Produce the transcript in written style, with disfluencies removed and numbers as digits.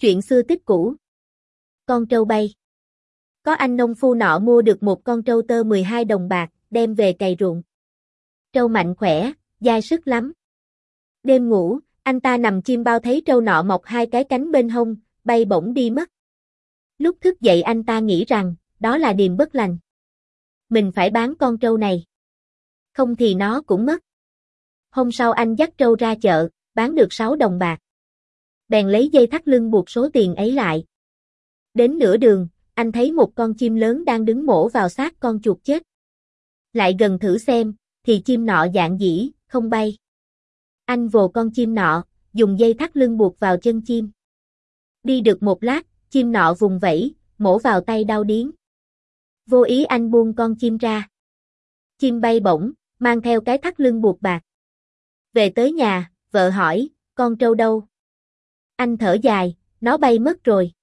Chuyện xưa tích cũ. Con trâu bay. Có anh nông phu nọ mua được một con trâu tơ 12 đồng bạc, đem về cày ruộng. Trâu mạnh khỏe, dai sức lắm. Đêm ngủ, anh ta nằm chim bao thấy trâu nọ mọc hai cái cánh bên hông, bay bổng đi mất. Lúc thức dậy anh ta nghĩ rằng, đó là điềm bất lành. Mình phải bán con trâu này. Không thì nó cũng mất. Hôm sau anh dắt trâu ra chợ, bán được 6 đồng bạc. Bèn lấy dây thắt lưng buộc số tiền ấy lại. Đến nửa đường, anh thấy một con chim lớn đang đứng mổ vào xác con chuột chết. Lại gần thử xem, thì chim nọ dạn dĩ, không bay. Anh vồ con chim nọ, dùng dây thắt lưng buộc vào chân chim. Đi được một lát, chim nọ vùng vẫy, mổ vào tay đau điếng. Vô ý anh buông con chim ra. Chim bay bổng, mang theo cái thắt lưng buộc bạc. Về tới nhà, vợ hỏi, con trâu đâu? Anh thở dài, nó bay mất rồi.